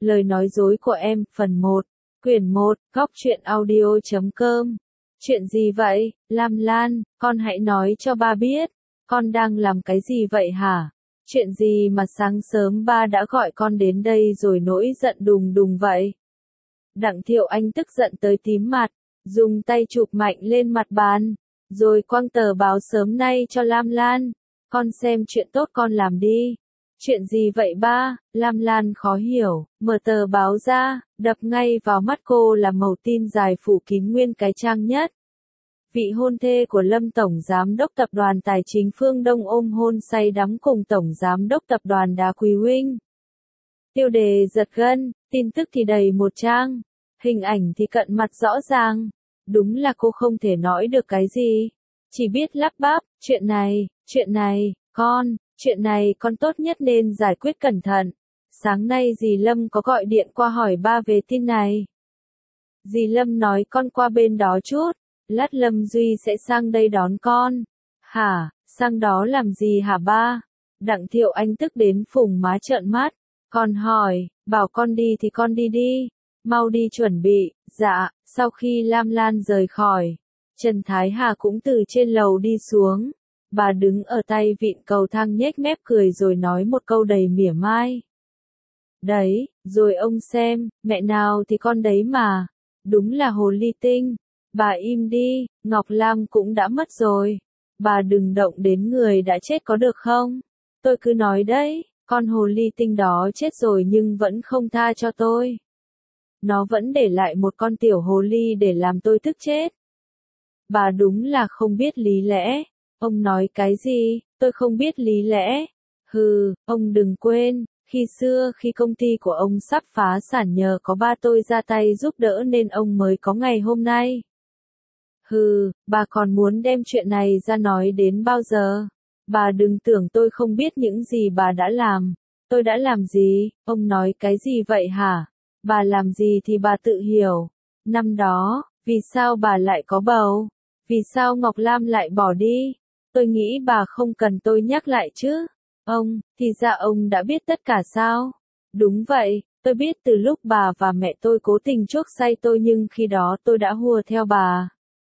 Lời nói dối của em, phần 1, quyển 1, góc truyện audio.com. Chuyện gì vậy, Lam Lan, con hãy nói cho ba biết, con đang làm cái gì vậy hả? Chuyện gì mà sáng sớm ba đã gọi con đến đây rồi nổi giận đùng đùng vậy? Đặng Thiệu Anh tức giận tới tím mặt, dùng tay chụp mạnh lên mặt bàn, rồi quăng tờ báo sớm nay cho Lam Lan. Con xem chuyện tốt con làm đi. Chuyện gì vậy ba? Lam Lan khó hiểu, mở tờ báo ra, đập ngay vào mắt cô là mẩu tin dài phủ kín nguyên cái trang nhất. Vị hôn thê của Lâm Tổng Giám đốc Tập đoàn Tài chính Phương Đông ôm hôn say đắm cùng Tổng Giám đốc Tập đoàn Đá Quý Huynh. Tiêu đề giật gân, tin tức thì đầy một trang, hình ảnh thì cận mặt rõ ràng. Đúng là cô không thể nói được cái gì, chỉ biết lắp bắp, chuyện này, chuyện này con tốt nhất nên giải quyết cẩn thận. Sáng nay dì Lâm có gọi điện qua hỏi ba về tin này. Dì Lâm nói con qua bên đó chút, lát Lâm Duy sẽ sang đây đón con. Hả, sang đó làm gì hả ba? Đặng Thiệu Anh tức đến phùng má trợn mắt. Con hỏi, bảo con đi thì con đi đi, mau đi chuẩn bị. Dạ. Sau khi Lam Lan rời khỏi, Trần Thái Hà cũng từ trên lầu đi xuống. Bà đứng ở tay vịn cầu thang nhếch mép cười rồi nói một câu đầy mỉa mai. Đấy, rồi ông xem, mẹ nào thì con đấy mà. Đúng là hồ ly tinh. Bà im đi, Ngọc Lam cũng đã mất rồi. Bà đừng động đến người đã chết có được không? Tôi cứ nói đấy, con hồ ly tinh đó chết rồi nhưng vẫn không tha cho tôi. Nó vẫn để lại một con tiểu hồ ly để làm tôi tức chết. Bà đúng là không biết lý lẽ. Ông nói cái gì, tôi không biết lý lẽ. Hừ, ông đừng quên, khi xưa khi công ty của ông sắp phá sản nhờ có ba tôi ra tay giúp đỡ nên ông mới có ngày hôm nay. Hừ, bà còn muốn đem chuyện này ra nói đến bao giờ? Bà đừng tưởng tôi không biết những gì bà đã làm. Tôi đã làm gì? Ông nói cái gì vậy hả? Bà làm gì thì bà tự hiểu. Năm đó, vì sao bà lại có bầu? Vì sao Ngọc Lam lại bỏ đi? Tôi nghĩ bà không cần tôi nhắc lại chứ. Ông, thì ra ông đã biết tất cả sao? Đúng vậy, tôi biết từ lúc bà và mẹ tôi cố tình chuốc say tôi nhưng khi đó tôi đã hùa theo bà.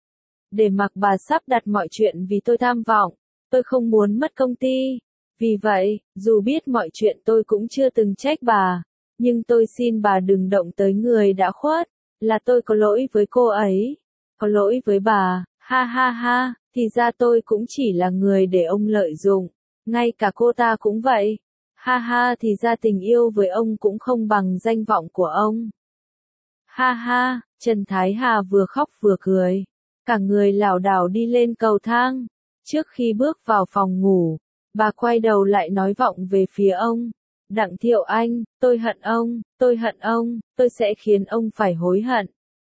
Để mặc bà sắp đặt mọi chuyện vì tôi tham vọng, tôi không muốn mất công ty. Vì vậy, dù biết mọi chuyện tôi cũng chưa từng trách bà. Nhưng tôi xin bà đừng động tới người đã khuất, là tôi có lỗi với cô ấy, có lỗi với bà, ha ha ha, thì ra tôi cũng chỉ là người để ông lợi dụng, ngay cả cô ta cũng vậy, ha ha thì ra tình yêu với ông cũng không bằng danh vọng của ông. Ha ha, Trần Thái Hà vừa khóc vừa cười, cả người lảo đảo đi lên cầu thang, trước khi bước vào phòng ngủ, bà quay đầu lại nói vọng về phía ông. Đặng Thiệu Anh, tôi hận ông, tôi sẽ khiến ông phải hối hận.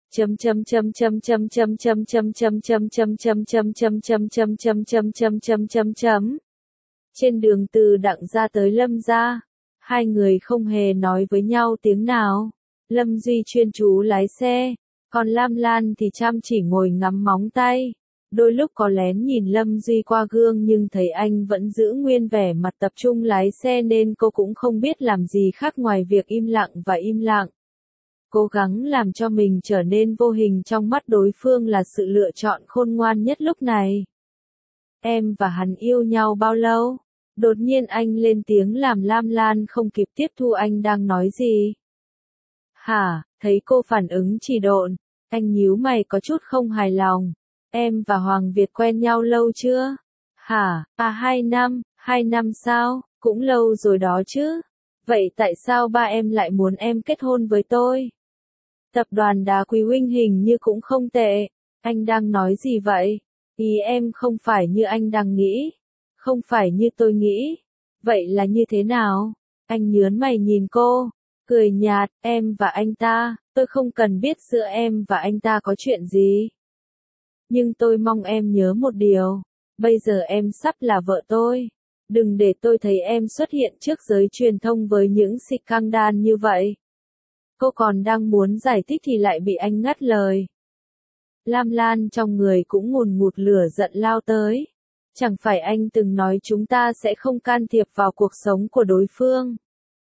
Trên đường từ Đặng gia tới Lâm gia, hai người không hề nói với nhau tiếng nào. Lâm Duy chuyên chú lái xe, còn Lam Lan thì chăm chỉ ngồi ngắm móng tay. Đôi lúc có lén nhìn Lâm Duy qua gương nhưng thấy anh vẫn giữ nguyên vẻ mặt tập trung lái xe nên cô cũng không biết làm gì khác ngoài việc im lặng và im lặng. Cố gắng làm cho mình trở nên vô hình trong mắt đối phương là sự lựa chọn khôn ngoan nhất lúc này. Em và hắn yêu nhau bao lâu? Đột nhiên anh lên tiếng làm Lam Lan không kịp tiếp thu anh đang nói gì. Hả, thấy cô phản ứng chỉ độn, anh nhíu mày có chút không hài lòng. Em và Hoàng Việt quen nhau lâu chưa? Hả, 2 năm sao? Cũng lâu rồi đó chứ. Vậy tại sao ba em lại muốn em kết hôn với tôi? Tập đoàn Đá Quý Huynh hình như cũng không tệ. Anh đang nói gì vậy? Ý em không phải như anh đang nghĩ. Không phải như tôi nghĩ. Vậy là như thế nào? Anh nhớn mày nhìn cô. Cười nhạt, em và anh ta, tôi không cần biết giữa em và anh ta có chuyện gì. Nhưng tôi mong em nhớ một điều, bây giờ em sắp là vợ tôi. Đừng để tôi thấy em xuất hiện trước giới truyền thông với những scandal như vậy. Cô còn đang muốn giải thích thì lại bị anh ngắt lời. Lam Lan trong người cũng ngùn ngụt lửa giận lao tới. Chẳng phải anh từng nói chúng ta sẽ không can thiệp vào cuộc sống của đối phương.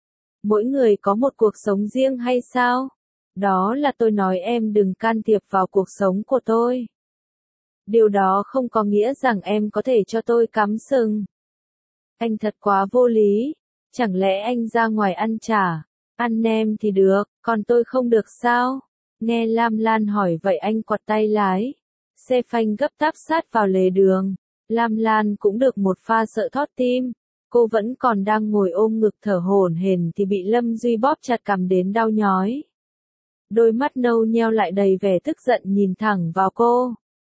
Mỗi người có một cuộc sống riêng hay sao? Đó là tôi nói em đừng can thiệp vào cuộc sống của tôi. Điều đó không có nghĩa rằng em có thể cho tôi cắm sừng. Anh thật quá vô lý. Chẳng lẽ anh ra ngoài ăn chả? Ăn nem thì được, còn tôi không được sao? Nghe Lam Lan hỏi vậy anh quặt tay lái. Xe phanh gấp táp sát vào lề đường. Lam Lan cũng được một pha sợ thót tim. Cô vẫn còn đang ngồi ôm ngực thở hổn hển thì bị Lâm Duy bóp chặt cằm đến đau nhói. Đôi mắt nâu nheo lại đầy vẻ tức giận nhìn thẳng vào cô.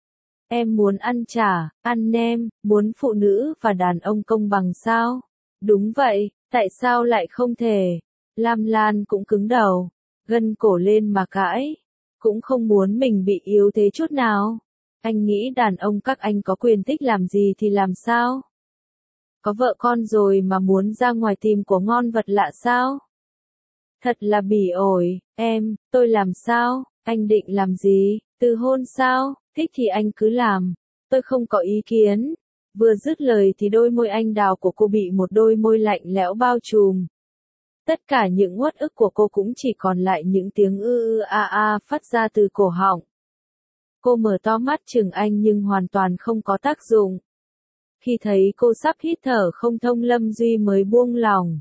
Em muốn ăn chả, ăn nem, muốn phụ nữ và đàn ông công bằng sao? Đúng vậy, tại sao lại không thể? Lam Lan cũng cứng đầu, gân cổ lên mà cãi. Cũng không muốn mình bị yếu thế chút nào. Anh nghĩ đàn ông các anh có quyền thích làm gì thì làm sao? Có vợ con rồi mà muốn ra ngoài tìm của ngon vật lạ sao? Thật là bỉ ổi, tôi làm sao? Anh định làm gì? Từ hôn sao? Thích thì anh cứ làm. Tôi không có ý kiến. Vừa dứt lời thì đôi môi anh đào của cô bị một đôi môi lạnh lẽo bao trùm. Tất cả những uất ức của cô cũng chỉ còn lại những tiếng ư ư a a phát ra từ cổ họng. Cô mở to mắt chừng anh nhưng hoàn toàn không có tác dụng. Khi thấy cô sắp hít thở không thông Lâm Duy mới buông lòng.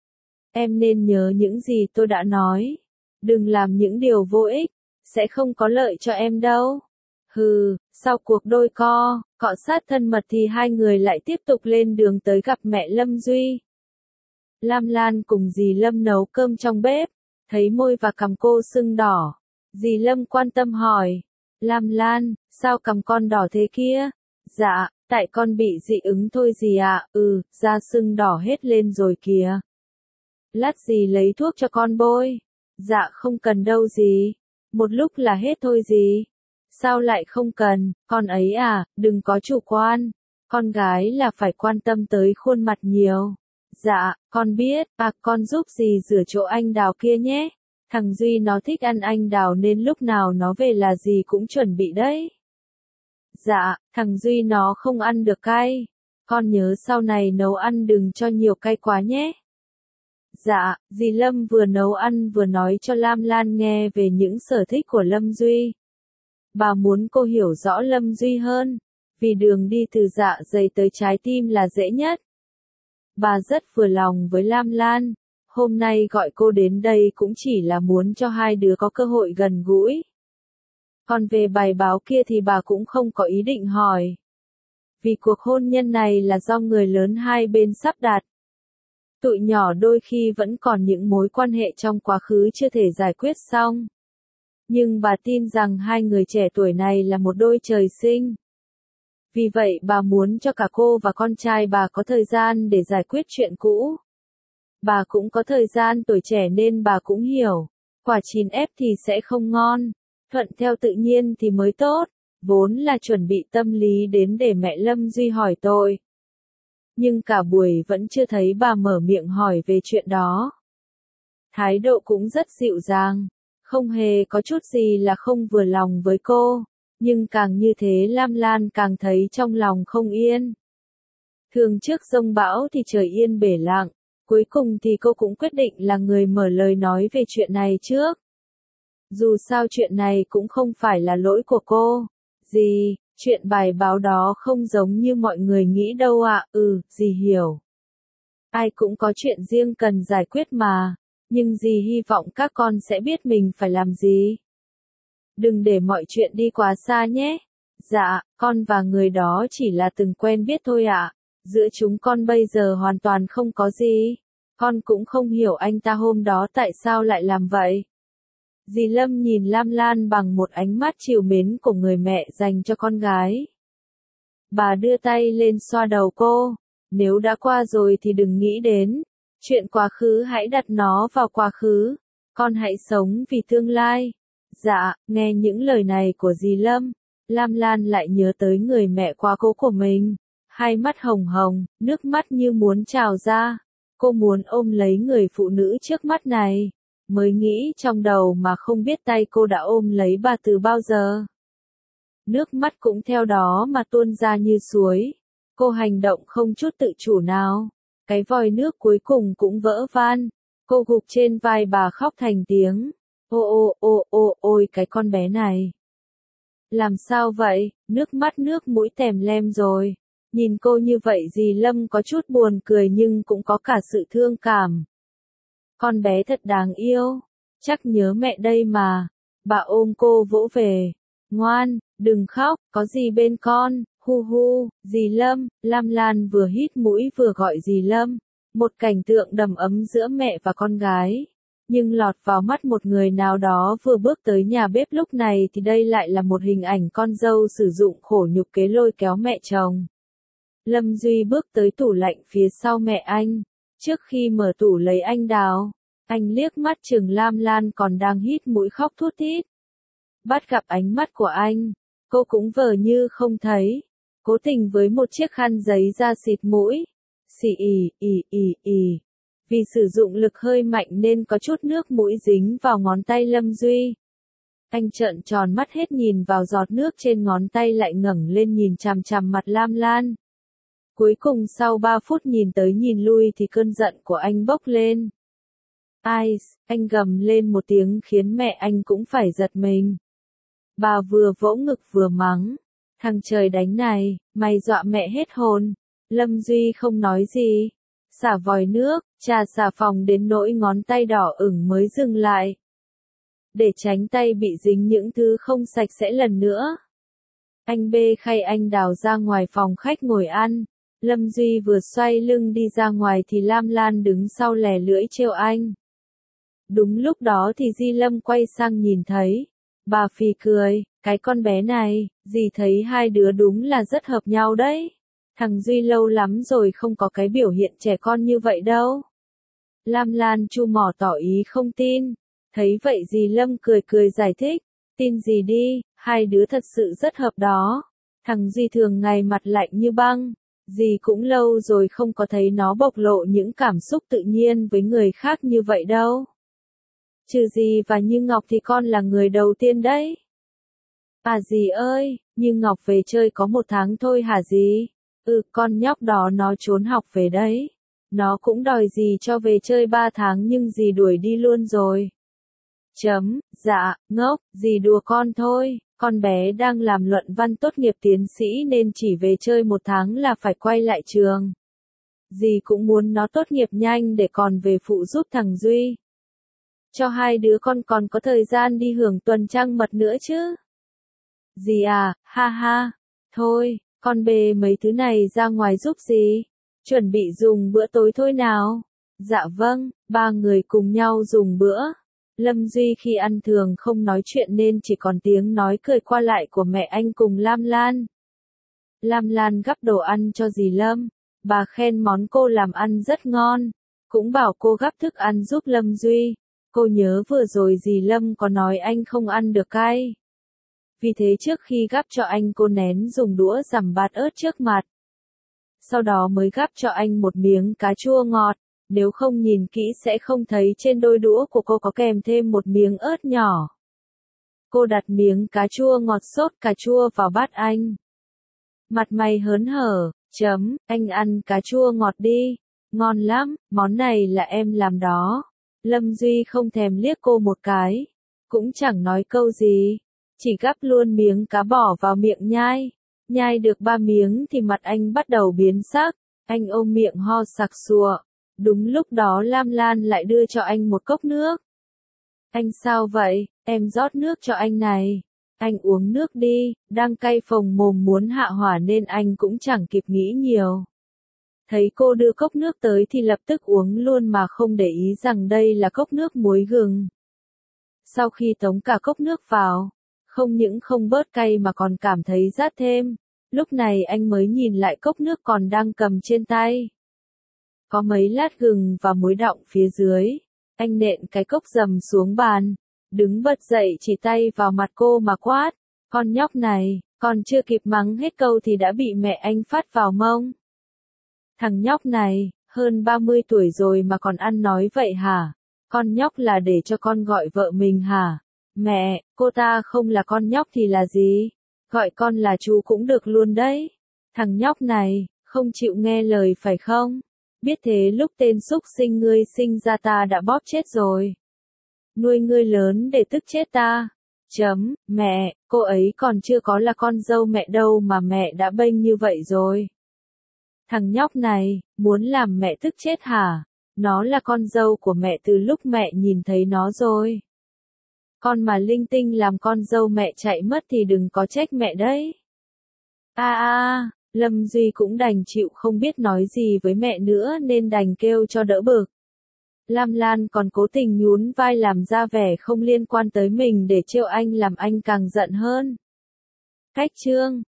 Em nên nhớ những gì tôi đã nói. Đừng làm những điều vô ích, sẽ không có lợi cho em đâu. Hừ, sau cuộc đôi cọ sát thân mật thì hai người lại tiếp tục lên đường tới gặp mẹ Lâm Duy. Lam Lan cùng dì Lâm nấu cơm trong bếp, thấy môi và cằm cô sưng đỏ. Dì Lâm quan tâm hỏi, Lam Lan, sao cằm con đỏ thế kia? Dạ, tại con bị dị ứng thôi dì ạ, da sưng đỏ hết lên rồi kìa. Lát dì lấy thuốc cho con bôi. Dạ không cần đâu dì. Một lúc là hết thôi dì. Sao lại không cần, con ấy à, đừng có chủ quan. Con gái là phải quan tâm tới khuôn mặt nhiều. Dạ, con biết, con giúp dì rửa chỗ anh Đào kia nhé. Thằng Duy nó thích ăn anh Đào nên lúc nào nó về là dì cũng chuẩn bị đấy. Dạ, thằng Duy nó không ăn được cay. Con nhớ sau này nấu ăn đừng cho nhiều cay quá nhé. Dạ, dì Lâm vừa nấu ăn vừa nói cho Lam Lan nghe về những sở thích của Lâm Duy. Bà muốn cô hiểu rõ Lâm Duy hơn, vì đường đi từ dạ dày tới trái tim là dễ nhất. Bà rất vừa lòng với Lam Lan, hôm nay gọi cô đến đây cũng chỉ là muốn cho hai đứa có cơ hội gần gũi. Còn về bài báo kia thì bà cũng không có ý định hỏi. Vì cuộc hôn nhân này là do người lớn hai bên sắp đặt. Tụi nhỏ đôi khi vẫn còn những mối quan hệ trong quá khứ chưa thể giải quyết xong. Nhưng bà tin rằng hai người trẻ tuổi này là một đôi trời sinh. Vì vậy bà muốn cho cả cô và con trai bà có thời gian để giải quyết chuyện cũ. Bà cũng có thời gian tuổi trẻ nên bà cũng hiểu. Quả chín ép thì sẽ không ngon. Thuận theo tự nhiên thì mới tốt. Vốn là chuẩn bị tâm lý đến để mẹ Lâm Duy hỏi tội. Nhưng cả buổi vẫn chưa thấy bà mở miệng hỏi về chuyện đó. Thái độ cũng rất dịu dàng. Không hề có chút gì là không vừa lòng với cô. Nhưng càng như thế Lam Lan càng thấy trong lòng không yên. Thường trước giông bão thì trời yên bể lặng. Cuối cùng thì cô cũng quyết định là người mở lời nói về chuyện này trước. Dù sao chuyện này cũng không phải là lỗi của cô. Dì, chuyện bài báo đó không giống như mọi người nghĩ đâu ạ. Dì hiểu. Ai cũng có chuyện riêng cần giải quyết mà. Nhưng dì hy vọng các con sẽ biết mình phải làm gì. Đừng để mọi chuyện đi quá xa nhé. Dạ, con và người đó chỉ là từng quen biết thôi ạ. Giữa chúng con bây giờ hoàn toàn không có gì. Con cũng không hiểu anh ta hôm đó tại sao lại làm vậy. Dì Lâm nhìn Lam Lan bằng một ánh mắt trìu mến của người mẹ dành cho con gái. Bà đưa tay lên xoa đầu cô. Nếu đã qua rồi thì đừng nghĩ đến. Chuyện quá khứ hãy đặt nó vào quá khứ. Con hãy sống vì tương lai. Dạ, nghe những lời này của dì Lâm, Lam Lan lại nhớ tới người mẹ quá cố của mình. Hai mắt hồng hồng, nước mắt như muốn trào ra. Cô muốn ôm lấy người phụ nữ trước mắt này. Mới nghĩ trong đầu mà không biết tay cô đã ôm lấy bà từ bao giờ. Nước mắt cũng theo đó mà tuôn ra như suối. Cô hành động không chút tự chủ nào. Cái vòi nước cuối cùng cũng vỡ van. Cô gục trên vai bà khóc thành tiếng. Ôi cái con bé này. Làm sao vậy, nước mắt nước mũi tèm lem rồi. Nhìn cô như vậy dì Lâm có chút buồn cười nhưng cũng có cả sự thương cảm. Con bé thật đáng yêu, chắc nhớ mẹ đây mà. Bà ôm cô vỗ về. Ngoan, đừng khóc, có gì bên con, hu hu, dì Lâm. Lam Lan vừa hít mũi vừa gọi dì Lâm. Một cảnh tượng đầm ấm giữa mẹ và con gái. Nhưng lọt vào mắt một người nào đó vừa bước tới nhà bếp lúc này thì đây lại là một hình ảnh con dâu sử dụng khổ nhục kế lôi kéo mẹ chồng. Lâm Duy bước tới tủ lạnh phía sau mẹ anh. Trước khi mở tủ lấy anh đào, anh liếc mắt chừng Lam Lan còn đang hít mũi khóc thút thít. Bắt gặp ánh mắt của anh, cô cũng vờ như không thấy. Cố tình với một chiếc khăn giấy ra xịt mũi. Xì ì. Vì sử dụng lực hơi mạnh nên có chút nước mũi dính vào ngón tay Lâm Duy. Anh trợn tròn mắt hết nhìn vào giọt nước trên ngón tay lại ngẩng lên nhìn chằm chằm mặt Lam Lan. Cuối cùng sau 3 phút nhìn tới nhìn lui thì cơn giận của anh bốc lên. Ai, anh gầm lên một tiếng khiến mẹ anh cũng phải giật mình. Bà vừa vỗ ngực vừa mắng. Thằng trời đánh này, mày dọa mẹ hết hồn. Lâm Duy không nói gì. Xả vòi nước, trà xà phòng đến nỗi ngón tay đỏ ửng mới dừng lại. Để tránh tay bị dính những thứ không sạch sẽ lần nữa. Anh bê khay anh đào ra ngoài phòng khách ngồi ăn. Lâm Duy vừa xoay lưng đi ra ngoài thì Lam Lan đứng sau lè lưỡi trêu anh. Đúng lúc đó thì Di Lâm quay sang nhìn thấy. Bà phì cười, cái con bé này, dì thấy hai đứa đúng là rất hợp nhau đấy. Thằng Duy lâu lắm rồi không có cái biểu hiện trẻ con như vậy đâu. Lam Lan chu mỏ tỏ ý không tin. Thấy vậy dì Lâm cười cười giải thích. Tin gì đi, hai đứa thật sự rất hợp đó. Thằng Duy thường ngày mặt lạnh như băng. Dì cũng lâu rồi không có thấy nó bộc lộ những cảm xúc tự nhiên với người khác như vậy đâu. Trừ dì và Như Ngọc thì con là người đầu tiên đấy. À dì ơi, Như Ngọc về chơi có 1 tháng thôi hả dì? Con nhóc đó nó trốn học về đấy. Nó cũng đòi dì cho về chơi 3 tháng nhưng dì đuổi đi luôn rồi. Dạ, ngốc, dì đùa con thôi. Con bé đang làm luận văn tốt nghiệp tiến sĩ nên chỉ về chơi 1 tháng là phải quay lại trường. Dì cũng muốn nó tốt nghiệp nhanh để còn về phụ giúp thằng Duy. Cho hai đứa con còn có thời gian đi hưởng tuần trăng mật nữa chứ. Dì à, ha ha. Thôi, con bê mấy thứ này ra ngoài giúp dì. Chuẩn bị dùng bữa tối thôi nào. Dạ vâng, 3 người cùng nhau dùng bữa. Lâm Duy khi ăn thường không nói chuyện nên chỉ còn tiếng nói cười qua lại của mẹ anh cùng Lam Lan. Lam Lan gắp đồ ăn cho dì Lâm. Bà khen món cô làm ăn rất ngon. Cũng bảo cô gắp thức ăn giúp Lâm Duy. Cô nhớ vừa rồi dì Lâm có nói anh không ăn được cay. Vì thế trước khi gắp cho anh cô nén dùng đũa dằm bạt ớt trước mặt. Sau đó mới gắp cho anh một miếng cà chua ngọt. Nếu không nhìn kỹ sẽ không thấy trên đôi đũa của cô có kèm thêm một miếng ớt nhỏ. Cô đặt miếng cà chua ngọt sốt cà chua vào bát anh. Mặt mày hớn hở, anh ăn cà chua ngọt đi. Ngon lắm, món này là em làm đó. Lâm Duy không thèm liếc cô một cái. Cũng chẳng nói câu gì. Chỉ gắp luôn miếng cá bỏ vào miệng nhai. Nhai được 3 miếng thì mặt anh bắt đầu biến sắc. Anh ôm miệng ho sặc sụa. Đúng lúc đó Lam Lan lại đưa cho anh một cốc nước. Anh sao vậy, em rót nước cho anh này. Anh uống nước đi, đang cay phồng mồm muốn hạ hỏa nên anh cũng chẳng kịp nghĩ nhiều. Thấy cô đưa cốc nước tới thì lập tức uống luôn mà không để ý rằng đây là cốc nước muối gừng. Sau khi tống cả cốc nước vào, không những không bớt cay mà còn cảm thấy rát thêm. Lúc này anh mới nhìn lại cốc nước còn đang cầm trên tay. Có mấy lát gừng và muối đọng phía dưới. Anh nện cái cốc dầm xuống bàn. Đứng bật dậy chỉ tay vào mặt cô mà quát. Con nhóc này, còn chưa kịp mắng hết câu thì đã bị mẹ anh phát vào mông. Thằng nhóc này, hơn 30 tuổi rồi mà còn ăn nói vậy hả? Con nhóc là để cho con gọi vợ mình hả? Mẹ, cô ta không là con nhóc thì là gì? Gọi con là chú cũng được luôn đấy. Thằng nhóc này, không chịu nghe lời phải không? Biết thế lúc tên súc sinh ngươi sinh ra ta đã bóp chết rồi. Nuôi ngươi lớn để tức chết ta. Mẹ, cô ấy còn chưa có là con dâu mẹ đâu mà mẹ đã bênh như vậy rồi. Thằng nhóc này, muốn làm mẹ tức chết hả? Nó là con dâu của mẹ từ lúc mẹ nhìn thấy nó rồi. Con mà linh tinh làm con dâu mẹ chạy mất thì đừng có trách mẹ đấy. Lâm Duy cũng đành chịu không biết nói gì với mẹ nữa nên đành kêu cho đỡ bực. Lam Lan còn cố tình nhún vai làm ra vẻ không liên quan tới mình để trêu anh làm anh càng giận hơn. Cách chương